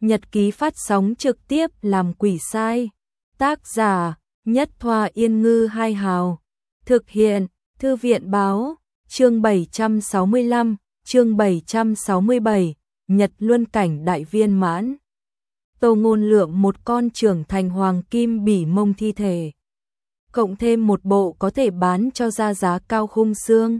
Nhật ký phát sóng trực tiếp làm quỷ sai. Tác giả: Nhất Thoa Yên Ngư Hai Hào. Thực hiện: Thư viện Báo. Chương 765, chương 767, Nhật Luân Cảnh đại viên mãn. Tô Ngôn Lượng một con trưởng thành hoàng kim bỉ mông thi thể, cộng thêm một bộ có thể bán cho ra giá cao khung xương.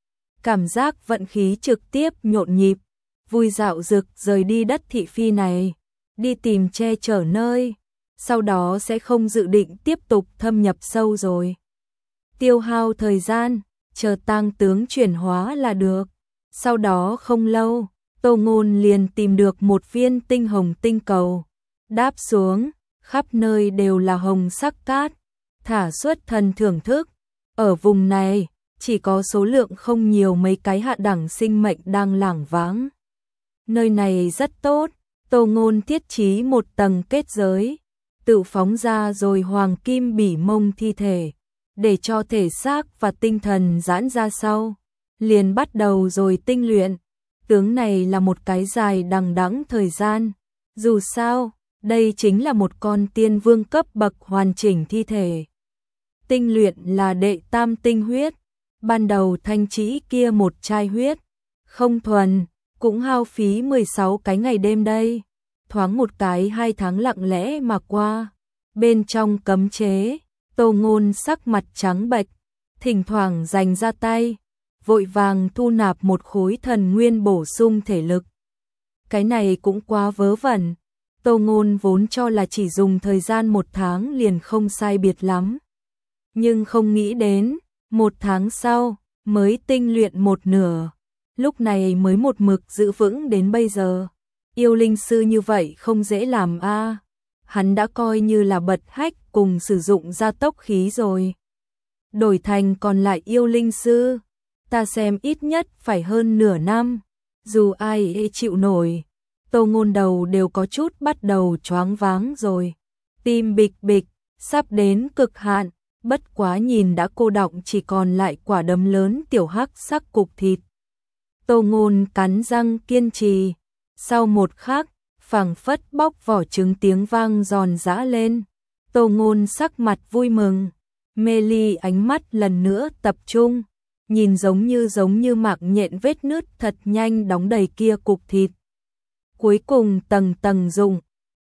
Cảm giác vận khí trực tiếp nhộn nhịp, vui dạo dực rời đi đất thị phi này, đi tìm che chở nơi, sau đó sẽ không dự định tiếp tục thâm nhập sâu rồi. Tiêu hao thời gian, chờ tang tướng chuyển hóa là được. Sau đó không lâu, Tô Ngôn liền tìm được một viên tinh hồng tinh cầu. Đáp xuống, khắp nơi đều là hồng sắc cát, thả xuất thần thưởng thức. Ở vùng này, chỉ có số lượng không nhiều mấy cái hạ đẳng sinh mệnh đang lảng váng. Nơi này rất tốt, Tô Ngôn thiết trí một tầng kết giới, tự phóng ra rồi hoàng kim bỉ mông thi thể, để cho thể xác và tinh thần giãn ra sau. Liền bắt đầu rồi tinh luyện. Tướng này là một cái dài đằng đẵng thời gian. Dù sao, đây chính là một con tiên vương cấp bậc hoàn chỉnh thi thể. Tinh luyện là đệ tam tinh huyết. Ban đầu Thanh Trĩ kia một chai huyết, không thuần, cũng hao phí 16 cái ngày đêm đây. Thoáng một cái 2 tháng lặng lẽ mà qua. Bên trong cấm chế, Tô Ngôn sắc mặt trắng bệch, thỉnh thoảng dành ra tay, vội vàng thu nạp một khối thần nguyên bổ sung thể lực. Cái này cũng quá vớ vẩn. Tô Ngôn vốn cho là chỉ dùng thời gian 1 tháng liền không sai biệt lắm. Nhưng không nghĩ đến, 1 tháng sau, mới tinh luyện một nửa. Lúc này mới một mực giữ vững đến bây giờ. Yêu linh sư như vậy không dễ làm a. Hắn đã coi như là bật hách cùng sử dụng gia tốc khí rồi. Đổi thành còn lại yêu linh sư, ta xem ít nhất phải hơn nửa năm. Dù ai chịu nổi. Tô Ngôn đầu đều có chút bắt đầu choáng váng rồi. Tim bịch bịch, sắp đến cực hạn. Bất quá nhìn đã cô đọng chỉ còn lại quả đấm lớn tiểu hắc sắc cục thịt. Tô Ngôn cắn răng kiên trì. Sau một khắc, phảng phất bóc vỏ trứng tiếng vang giòn giã lên. Tô Ngôn sắc mặt vui mừng. Mê ly ánh mắt lần nữa tập trung. Nhìn giống như mạc nhện vết nứt thật nhanh đóng đầy kia cục thịt. Cuối cùng tầng tầng dùng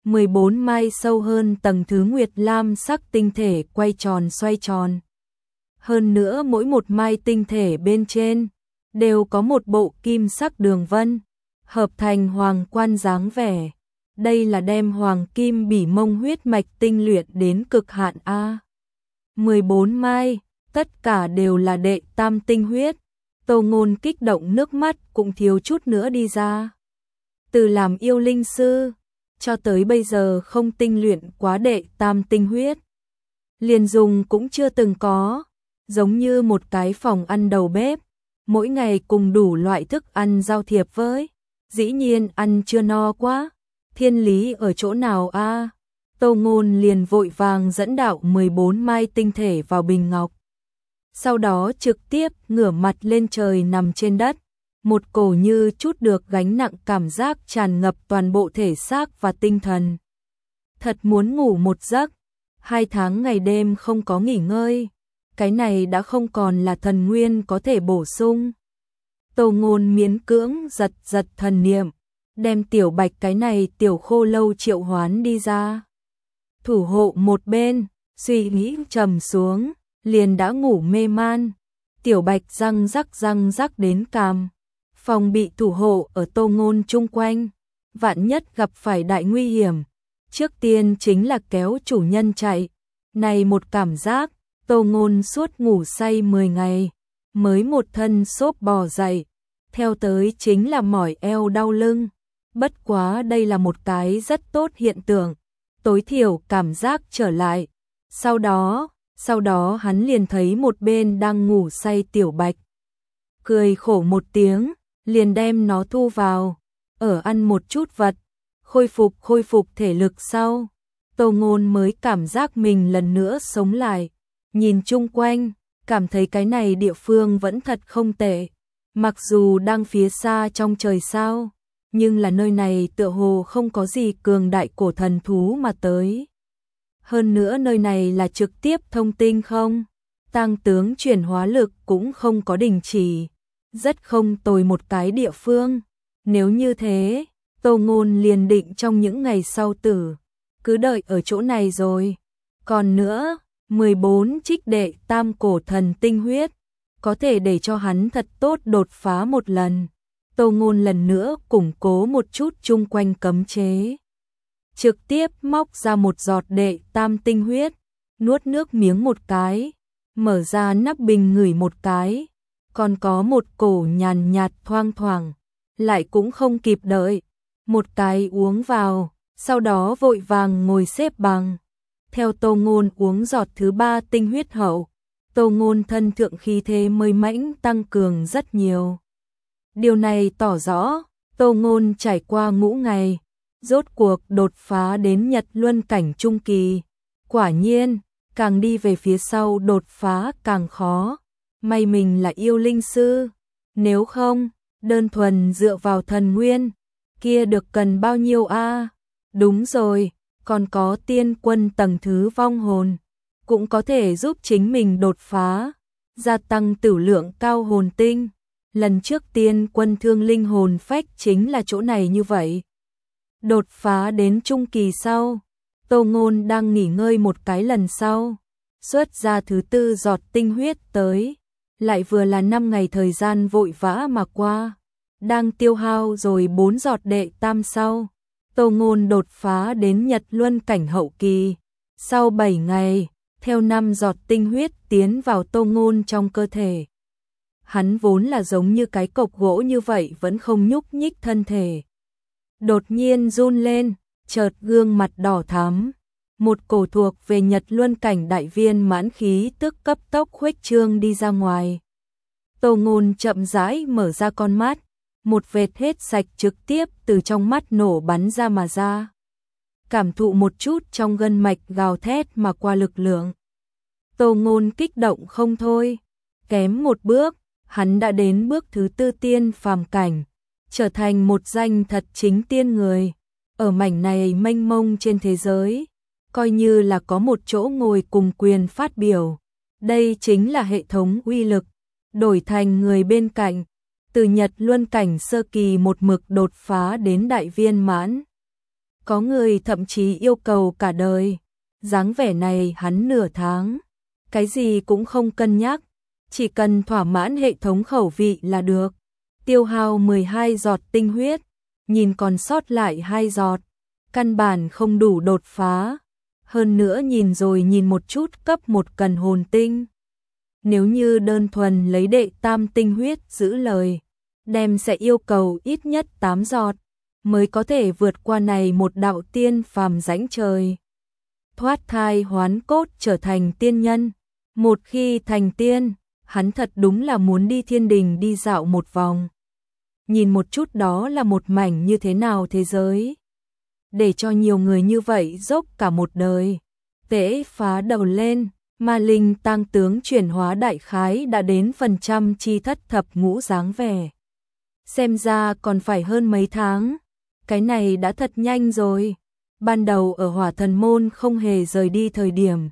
14 mai sâu hơn tầng thứ nguyệt lam sắc tinh thể quay tròn xoay tròn. Hơn nữa mỗi một mai tinh thể bên trên đều có một bộ kim sắc đường vân, hợp thành hoàng quan dáng vẻ. Đây là đem hoàng kim bỉ mông huyết mạch tinh luyện đến cực hạn a. 14 mai, tất cả đều là đệ tam tinh huyết. Tô Ngôn kích động nước mắt cũng thiếu chút nữa đi ra. Từ làm yêu linh sư cho tới bây giờ không tinh luyện quá đệ tam tinh huyết. Liền dùng cũng chưa từng có, giống như một cái phòng ăn đầu bếp, mỗi ngày cùng đủ loại thức ăn giao thiệp với. Dĩ nhiên ăn chưa no quá, thiên lý ở chỗ nào a? Tô Ngôn liền vội vàng dẫn đạo 14 mai tinh thể vào bình ngọc. Sau đó trực tiếp ngửa mặt lên trời nằm trên đất. Một cổ như chút được gánh nặng cảm giác tràn ngập toàn bộ thể xác và tinh thần. Thật muốn ngủ một giấc. 2 tháng ngày đêm không có nghỉ ngơi. Cái này đã không còn là thần nguyên có thể bổ sung. Tô Ngôn miễn cưỡng giật thần niệm, đem tiểu bạch cái này tiểu khô lâu triệu hoán đi ra. Thủ hộ một bên, suy nghĩ trầm xuống, liền đã ngủ mê man. Tiểu bạch răng rắc đến cằm. Phòng bị thủ hộ ở Tô Ngôn chung quanh, vạn nhất gặp phải đại nguy hiểm, trước tiên chính là kéo chủ nhân chạy. Này một cảm giác, Tô Ngôn suốt ngủ say 10 ngày, mới một thân xốp bò dậy, theo tới chính là mỏi eo đau lưng. Bất quá đây là một cái rất tốt hiện tượng, tối thiểu cảm giác trở lại. Sau đó hắn liền thấy một bên đang ngủ say tiểu bạch. Cười khổ một tiếng, liền đem nó thu vào, ở ăn một chút vật, khôi phục thể lực sau. Tô Ngôn mới cảm giác mình lần nữa sống lại, nhìn chung quanh, cảm thấy cái này địa phương vẫn thật không tệ, mặc dù đang phía xa trong trời sao, nhưng là nơi này tựa hồ không có gì cường đại cổ thần thú mà tới. Hơn nữa nơi này là trực tiếp thông tinh không? Tang tướng chuyển hóa lực cũng không có đình chỉ. Rất không tồi một cái địa phương. Nếu như thế, Tô Ngôn liền định trong những ngày sau cứ đợi ở chỗ này rồi. Còn nữa, 14 trích đệ tam cổ thần tinh huyết, có thể để cho hắn thật tốt đột phá một lần. Tô Ngôn lần nữa củng cố một chút chung quanh cấm chế. Trực tiếp móc ra một giọt đệ tam tinh huyết, nuốt nước miếng một cái, mở ra nắp bình ngửi một cái, còn có một cổ nhàn nhạt thoang thoảng, lại cũng không kịp đợi, một cái uống vào, sau đó vội vàng ngồi xếp bằng. Theo Tô Ngôn uống giọt thứ 3 tinh huyết hậu, Tô Ngôn thân thượng khí thế mới mãnh tăng cường rất nhiều. Điều này tỏ rõ, Tô Ngôn trải qua ngũ ngày, rốt cuộc đột phá đến Nhật Luân cảnh trung kỳ. Quả nhiên, càng đi về phía sau đột phá càng khó. May mình là yêu linh sư, nếu không, đơn thuần dựa vào thần nguyên, kia được cần bao nhiêu a? Đúng rồi, còn có tiên quân tầng thứ vong hồn, cũng có thể giúp chính mình đột phá, gia tăng tử lượng cao hồn tinh. Lần trước tiên quân thương linh hồn phách chính là chỗ này như vậy. Đột phá đến trung kỳ sau, Tô Ngôn đang nghỉ ngơi một cái lần sau, xuất ra thứ 4 giọt tinh huyết tới, lại vừa là 5 ngày thời gian vội vã mà qua, đang tiêu hao rồi 4 giọt đệ tam sau. Tô Ngôn đột phá đến Nhật Luân cảnh hậu kỳ, sau 7 ngày, theo 5 giọt tinh huyết tiến vào Tô Ngôn trong cơ thể. Hắn vốn là giống như cái cọc gỗ như vậy vẫn không nhúc nhích thân thể. Đột nhiên run lên, chợt gương mặt đỏ thắm, một cổ thuộc về Nhật Luân cảnh đại viên mãn khí tức cấp tốc khuếch trương đi ra ngoài. Tô Ngôn chậm rãi mở ra con mắt, một vệt hết sạch trực tiếp từ trong mắt nổ bắn ra mà ra. Cảm thụ một chút trong gân mạch gào thét mà qua lực lượng. Tô Ngôn kích động không thôi, kém một bước, hắn đã đến bước thứ 4 tiên phàm cảnh, trở thành một danh thật chính tiên người. Ở mảnh này mênh mông trên thế giới, coi như là có một chỗ ngồi cùng quyền phát biểu. Đây chính là hệ thống uy lực, đổi thành người bên cạnh, từ Nhật Luân cảnh sơ kỳ một mực đột phá đến đại viên mãn. Có người thậm chí yêu cầu cả đời, dáng vẻ này hắn nửa tháng, cái gì cũng không cân nhắc, chỉ cần thỏa mãn hệ thống khẩu vị là được. Tiêu hao 12 giọt tinh huyết, nhìn còn sót lại 2 giọt, căn bản không đủ đột phá. Hơn nữa nhìn rồi nhìn một chút cấp một cần hồn tinh. Nếu như đơn thuần lấy đệ tam tinh huyết giữ lời, đem sẽ yêu cầu ít nhất 8 giọt, mới có thể vượt qua này một đạo tiên phàm rãnh trời. Thoát thai hoán cốt trở thành tiên nhân, một khi thành tiên, hắn thật đúng là muốn đi thiên đình đi dạo một vòng. Nhìn một chút đó là một mảnh như thế nào thế giới. Để cho nhiều người như vậy dốc cả một đời. Tễ phá đầu lên, ma linh tang tướng chuyển hóa đại khái đã đến phần trăm chi thất thập ngũ dáng vẻ. Xem ra còn phải hơn mấy tháng. Cái này đã thật nhanh rồi. Ban đầu ở Hỏa Thần Môn không hề rời đi thời điểm.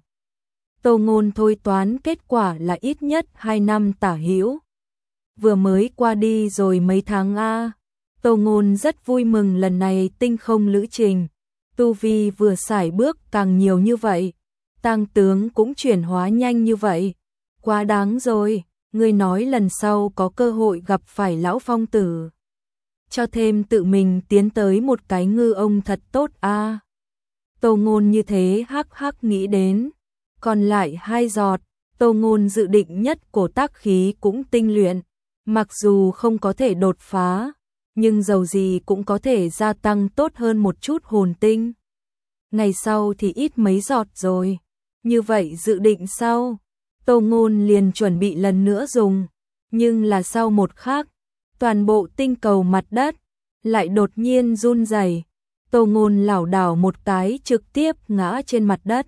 Tô Ngôn thôi toán kết quả là ít nhất 2 năm tả hữu. Vừa mới qua đi rồi mấy tháng a. Tô Ngôn rất vui mừng lần này tinh không lữ trình. Tu vi vừa sải bước càng nhiều như vậy. Tang tướng cũng chuyển hóa nhanh như vậy. Quá đáng rồi, ngươi nói lần sau có cơ hội gặp phải lão phong tử. Cho thêm tự mình tiến tới một cái ngư ông thật tốt a. Tô Ngôn như thế hắc hắc nghĩ đến. Còn lại 2 giọt, Tô Ngôn dự định nhất cổ tác khí cũng tinh luyện. Mặc dù không có thể đột phá, nhưng dầu gì cũng có thể gia tăng tốt hơn một chút hồn tinh. Ngày sau thì ít mấy giọt rồi. Như vậy dự định sau, Tô Ngôn liền chuẩn bị lần nữa dùng. Nhưng là sau một khắc, toàn bộ tinh cầu mặt đất lại đột nhiên run rẩy. Tô Ngôn lảo đảo một cái trực tiếp ngã trên mặt đất.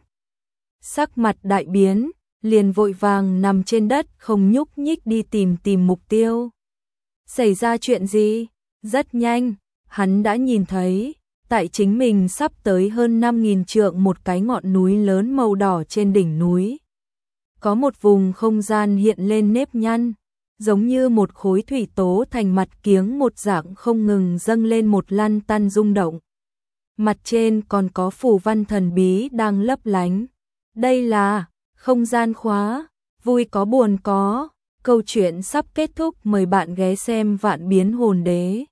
Sắc mặt đại biến, liền vội vàng nằm trên đất không nhúc nhích đi tìm mục tiêu. Xảy ra chuyện gì? Rất nhanh, hắn đã nhìn thấy, tại chính mình sắp tới hơn 5.000 trượng một cái ngọn núi lớn màu đỏ trên đỉnh núi. Có một vùng không gian hiện lên nếp nhăn, giống như một khối thủy tố thành mặt kiếng một dạng không ngừng dâng lên một lăn tăn rung động. Mặt trên còn có phù văn thần bí đang lấp lánh. Đây là không gian khóa, vui có buồn có. Câu chuyện sắp kết thúc, mời bạn ghé xem Vạn Biến Hồn Đế.